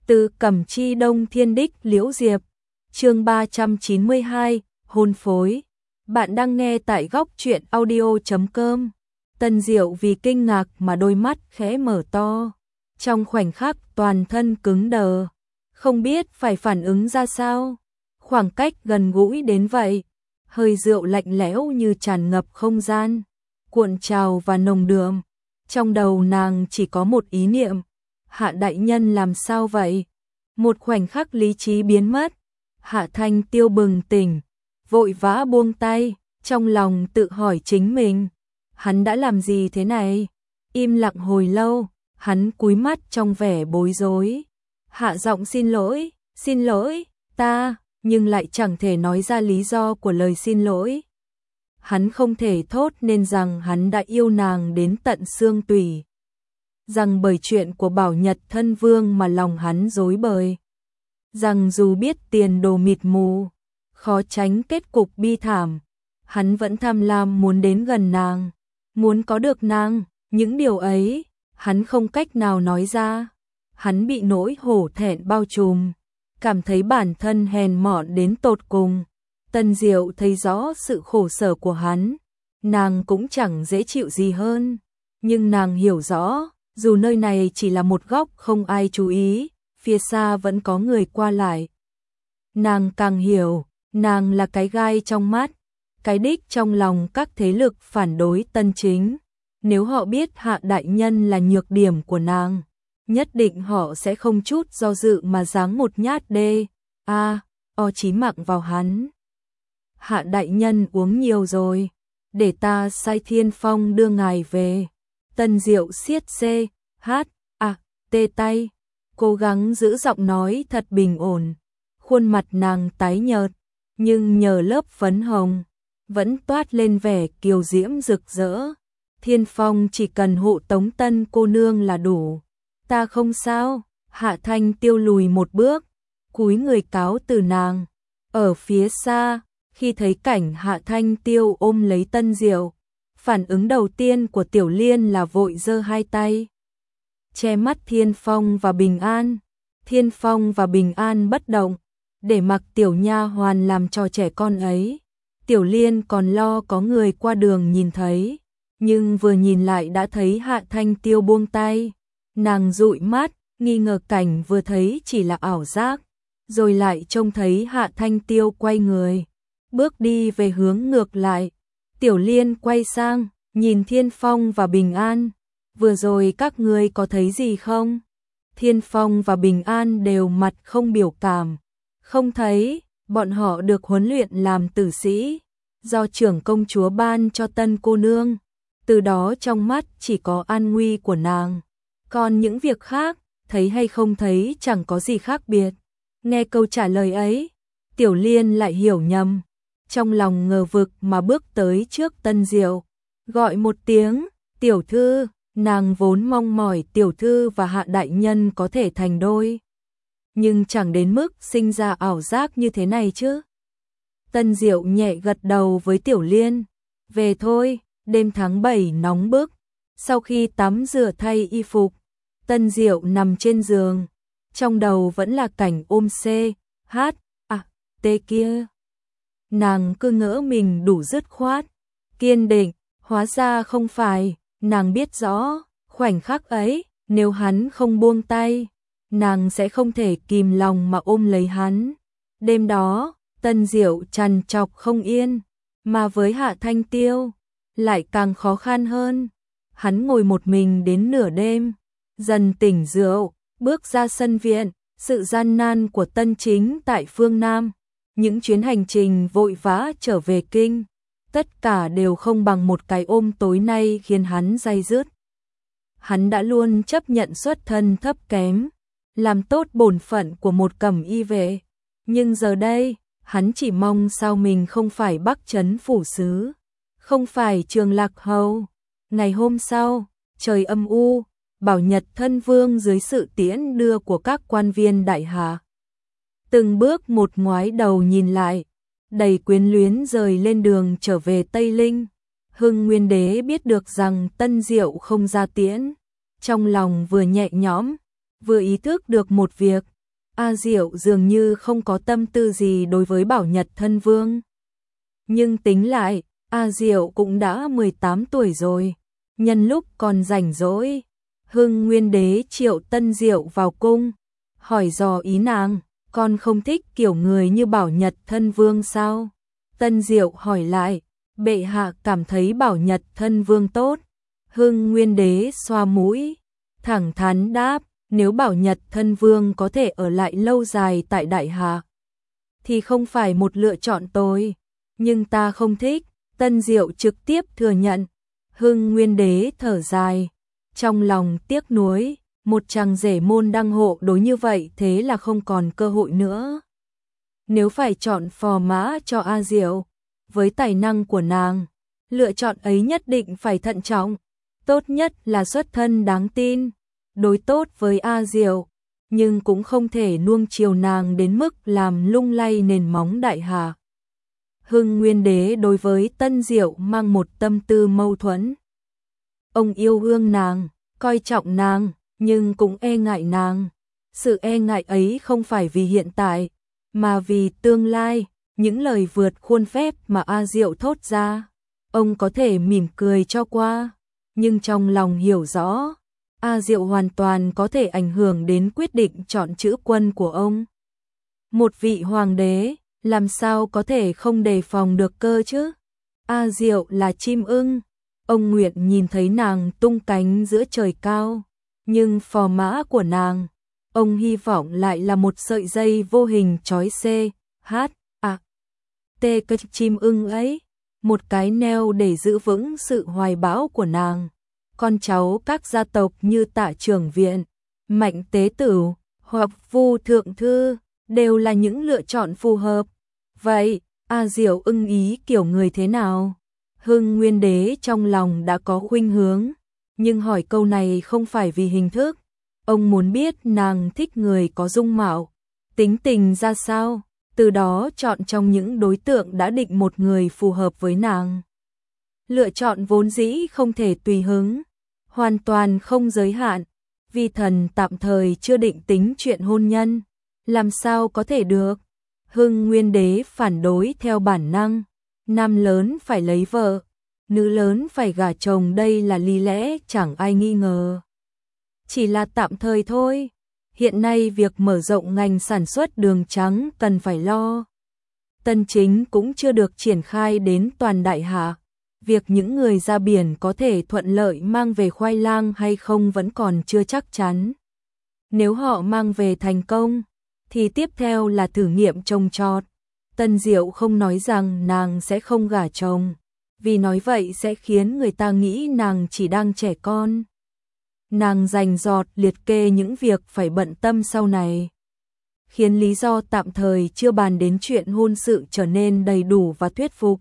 Từ Cẩm Chi Đông Thiên Đích Liễu Diệp, chương 392, hôn phối. Bạn đang nghe tại góc truyện audio.com. Tân Diệu vì kinh ngạc mà đôi mắt khẽ mở to. Trong khoảnh khắc toàn thân cứng đờ, không biết phải phản ứng ra sao. Khoảng cách gần gũi đến vậy, hơi rượu lạnh lẽo như tràn ngập không gian, cuộn trào và nồng đượm. Trong đầu nàng chỉ có một ý niệm, Hạ đại nhân làm sao vậy? Một khoảnh khắc lý trí biến mất, Hạ Thanh Tiêu bừng tỉnh, vội vã buông tay, trong lòng tự hỏi chính mình, hắn đã làm gì thế này? Im lặng hồi lâu, hắn cúi mắt trong vẻ bối rối, hạ giọng xin lỗi, ta, nhưng lại chẳng thể nói ra lý do của lời xin lỗi. Hắn không thể thốt nên rằng hắn đã yêu nàng đến tận xương tủy, rằng bởi chuyện của Bảo Nhật thân vương mà lòng hắn rối bời, rằng dù biết tiền đồ mịt mù, khó tránh kết cục bi thảm, hắn vẫn tham lam muốn đến gần nàng, muốn có được nàng. Những điều ấy, hắn không cách nào nói ra. Hắn bị nỗi hổ thẹn bao trùm, cảm thấy bản thân hèn mọn đến tột cùng. Tân Diệu thấy rõ sự khổ sở của hắn, nàng cũng chẳng dễ chịu gì hơn, nhưng nàng hiểu rõ, dù nơi này chỉ là một góc không ai chú ý, phía xa vẫn có người qua lại. Nàng càng hiểu, nàng là cái gai trong mắt, cái đích trong lòng các thế lực phản đối Tân Chính. Nếu họ biết Hạ đại nhân là nhược điểm của nàng, nhất định họ sẽ không chút do dự mà giáng một nhát chí mạng vào hắn. Hạ đại nhân uống nhiều rồi, để ta sai Thiên Phong đưa ngài về. Tân Diệu siết tê tay, cố gắng giữ giọng nói thật bình ổn. Khuôn mặt nàng tái nhợt, nhưng nhờ lớp phấn hồng, vẫn toát lên vẻ kiều diễm rực rỡ. Thiên Phong chỉ cần hộ tống Tân cô nương là đủ. Ta không sao. Hạ Thanh Tiêu lùi một bước, cúi người cáo từ nàng. Ở phía xa, khi thấy cảnh Hạ Thanh Tiêu ôm lấy Tân Diệu, phản ứng đầu tiên của Tiểu Liên là vội giơ hai tay che mắt Thiên Phong và Bình An. Thiên Phong và Bình An bất động, để mặc tiểu nha hoàn làm trò trẻ con ấy. Tiểu Liên còn lo có người qua đường nhìn thấy, nhưng vừa nhìn lại đã thấy Hạ Thanh Tiêu buông tay. Nàng dụi mắt, nghi ngờ cảnh vừa thấy chỉ là ảo giác, rồi lại trông thấy Hạ Thanh Tiêu quay người, bước đi về hướng ngược lại. Tiểu Liên quay sang, nhìn Thiên Phong và Bình An. Vừa rồi các ngươi có thấy gì không? Thiên Phong và Bình An đều mặt không biểu cảm. Không thấy, bọn họ được huấn luyện làm tử sĩ, do trưởng công chúa ban cho Tân cô nương. Từ đó trong mắt chỉ có an nguy của nàng. Còn những việc khác, thấy hay không thấy chẳng có gì khác biệt. Nghe câu trả lời ấy, Tiểu Liên lại hiểu nhầm. Trong lòng ngờ vực mà bước tới trước Tân Diệu, gọi một tiếng, tiểu thư. Nàng vốn mong mỏi tiểu thư và Hạ đại nhân có thể thành đôi, nhưng chẳng đến mức sinh ra ảo giác như thế này chứ. Tân Diệu nhẹ gật đầu với Tiểu Liên. Về thôi. Đêm tháng 7 nóng bức. Sau khi tắm rửa thay y phục, Tân Diệu nằm trên giường, trong đầu vẫn là cảnh ôm kia. Nàng cứ ngỡ mình đủ dứt khoát, kiên định, hóa ra không phải. Nàng biết rõ, khoảnh khắc ấy, nếu hắn không buông tay, nàng sẽ không thể kìm lòng mà ôm lấy hắn. Đêm đó, Tân Diệu trằn trọc không yên, mà với Hạ Thanh Tiêu lại càng khó khăn hơn. Hắn ngồi một mình đến nửa đêm, dần tỉnh rượu, bước ra sân viện. Sự gian nan của Tân Chính tại phương Nam, những chuyến hành trình vội vã trở về kinh, tất cả đều không bằng một cái ôm tối nay khiến hắn day dứt. Hắn đã luôn chấp nhận xuất thân thấp kém, làm tốt bổn phận của một cẩm y vệ, nhưng giờ đây, hắn chỉ mong sao mình không phải Bắc Trấn phủ sứ, không phải Trường Lạc hầu. Ngày hôm sau, trời âm u, Bảo Nhật thân vương dưới sự tiễn đưa của các quan viên đại hạ, từng bước một ngoái đầu nhìn lại, đầy quyến luyến rời lên đường trở về Tây Linh. Hưng Nguyên Đế biết được rằng Tân Diệu không ra tiễn, trong lòng vừa nhẹ nhõm, vừa ý thức được một việc, A Diệu dường như không có tâm tư gì đối với Bảo Nhật thân vương. Nhưng tính lại, A Diệu cũng đã 18 tuổi rồi, nhân lúc còn rảnh rỗi, Hưng Nguyên Đế triệu Tân Diệu vào cung, hỏi dò ý nàng, con không thích kiểu người như Bảo Nhật thân vương sao? Tân Diệu hỏi lại, bệ hạ cảm thấy Bảo Nhật thân vương tốt. Hưng Nguyên Đế xoa mũi, thẳng thắn đáp, nếu Bảo Nhật thân vương có thể ở lại lâu dài tại Đại Hạ, thì không phải một lựa chọn tồi, nhưng ta không thích. Tân Diệu trực tiếp thừa nhận. Hưng Nguyên Đế thở dài, trong lòng tiếc nuối, một chàng rể môn đăng hộ đối như vậy thế là không còn cơ hội nữa. Nếu phải chọn phò mã cho A Diệu, với tài năng của nàng, lựa chọn ấy nhất định phải thận trọng, tốt nhất là xuất thân đáng tin, đối tốt với A Diệu, nhưng cũng không thể nuông chiều nàng đến mức làm lung lay nền móng Đại Hạ. Hưng Nguyên Đế đối với Tân Diệu mang một tâm tư mâu thuẫn. Ông yêu thương nàng, coi trọng nàng, nhưng cũng e ngại nàng. Sự e ngại ấy không phải vì hiện tại, mà vì tương lai. Những lời vượt khuôn phép mà A Diệu thốt ra, ông có thể mỉm cười cho qua, nhưng trong lòng hiểu rõ, A Diệu hoàn toàn có thể ảnh hưởng đến quyết định chọn chữ quân của ông. Một vị hoàng đế, làm sao có thể không đề phòng được cơ chứ? A Diệu là chim ưng, ông nguyện nhìn thấy nàng tung cánh giữa trời cao, nhưng phò mã của nàng, ông hy vọng lại là một sợi dây vô hình trói tê cái chim ưng ấy, một cái neo để giữ vững sự hoài bão của nàng. Con cháu các gia tộc như Tạ Trưởng Viện, Mạnh Tế Tửu hoặc Vu Thượng Thư đều là những lựa chọn phù hợp. Vậy, A Diệu ưng ý kiểu người thế nào? Hưng Nguyên Đế trong lòng đã có khuynh hướng, nhưng hỏi câu này không phải vì hình thức. Ông muốn biết nàng thích người có dung mạo, tính tình ra sao, từ đó chọn trong những đối tượng đã định một người phù hợp với nàng. Lựa chọn vốn dĩ không thể tùy hứng, hoàn toàn không giới hạn, vì thần tạm thời chưa định tính chuyện hôn nhân, làm sao có thể được. Hưng Nguyên Đế phản đối theo bản năng, nam lớn phải lấy vợ, nữ lớn phải gả chồng, đây là lý lẽ chẳng ai nghi ngờ. Chỉ là tạm thời thôi. Hiện nay việc mở rộng ngành sản xuất đường trắng cần phải lo. Tân chính cũng chưa được triển khai đến toàn Đại Hạ. Việc những người ra biển có thể thuận lợi mang về khoai lang hay không vẫn còn chưa chắc chắn. Nếu họ mang về thành công, thì tiếp theo là thử nghiệm trồng trọt. Tân Diệu không nói rằng nàng sẽ không gả chồng, vì nói vậy sẽ khiến người ta nghĩ nàng chỉ đang trẻ con. Nàng rành rọt liệt kê những việc phải bận tâm sau này, khiến lý do tạm thời chưa bàn đến chuyện hôn sự trở nên đầy đủ và thuyết phục.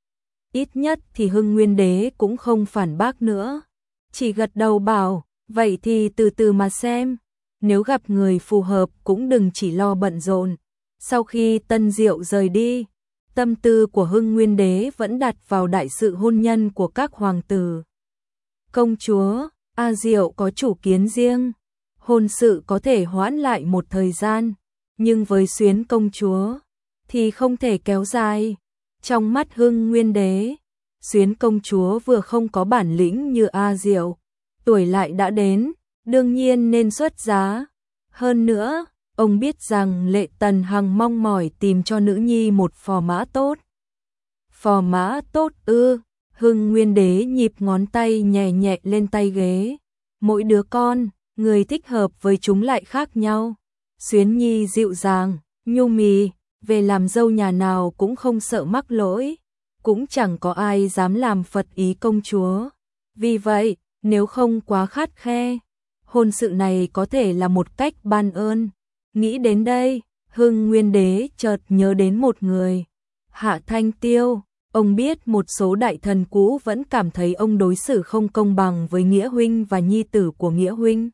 Ít nhất thì Hưng Nguyên Đế cũng không phản bác nữa, chỉ gật đầu bảo, vậy thì từ từ mà xem, nếu gặp người phù hợp cũng đừng chỉ lo bận rộn. Sau khi Tân Diệu rời đi, tâm tư của Hưng Nguyên Đế vẫn đặt vào đại sự hôn nhân của các hoàng tử. Công chúa A Diệu có chủ kiến riêng, hôn sự có thể hoãn lại một thời gian, nhưng với Xuyến công chúa thì không thể kéo dài. Trong mắt Hưng Nguyên Đế, Xuyến công chúa vừa không có bản lĩnh như A Diệu, tuổi lại đã đến, đương nhiên nên xuất giá. Hơn nữa, ông biết rằng Lệ Tần hằng mong mỏi tìm cho nữ nhi một phò mã tốt. Phò mã tốt ư? Hưng Nguyên Đế nhịp ngón tay nhẹ nhẹ lên tay ghế. Mỗi đứa con, người thích hợp với chúng lại khác nhau. Xuyến Nhi dịu dàng, nhu mì, về làm dâu nhà nào cũng không sợ mắc lỗi, cũng chẳng có ai dám làm phật ý công chúa. Vì vậy, nếu không quá khắt khe, hôn sự này có thể là một cách ban ơn. Nghĩ đến đây, Hưng Nguyên Đế chợt nhớ đến một người, Hạ Thanh Tiêu. Ông biết một số đại thần cũ vẫn cảm thấy ông đối xử không công bằng với Nghĩa huynh và nhi tử của Nghĩa huynh.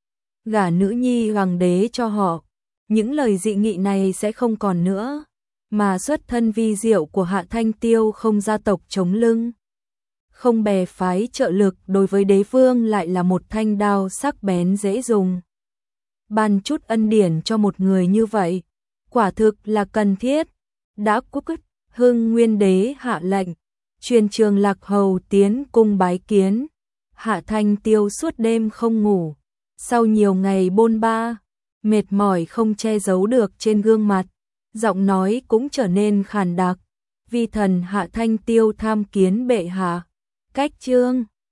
Gả nữ nhi hoàng đế cho họ, những lời dị nghị này sẽ không còn nữa, mà xuất thân vi diệu của Hạ Thanh Tiêu không gia tộc chống lưng, không bè phái trợ lực, đối với đế vương lại là một thanh đao sắc bén dễ dùng. ban chút ân điển cho một người như vậy, quả thực là cần thiết. Đã Quốc Hưng Nguyên đế hạ lệnh, truyền Trường Lạc hầu tiến cung bái kiến. Hạ Thanh Tiêu suốt đêm không ngủ, sau nhiều ngày bôn ba, mệt mỏi không che giấu được trên gương mặt, giọng nói cũng trở nên khàn đặc. Vi thần Hạ Thanh Tiêu tham kiến bệ hạ. Cách chương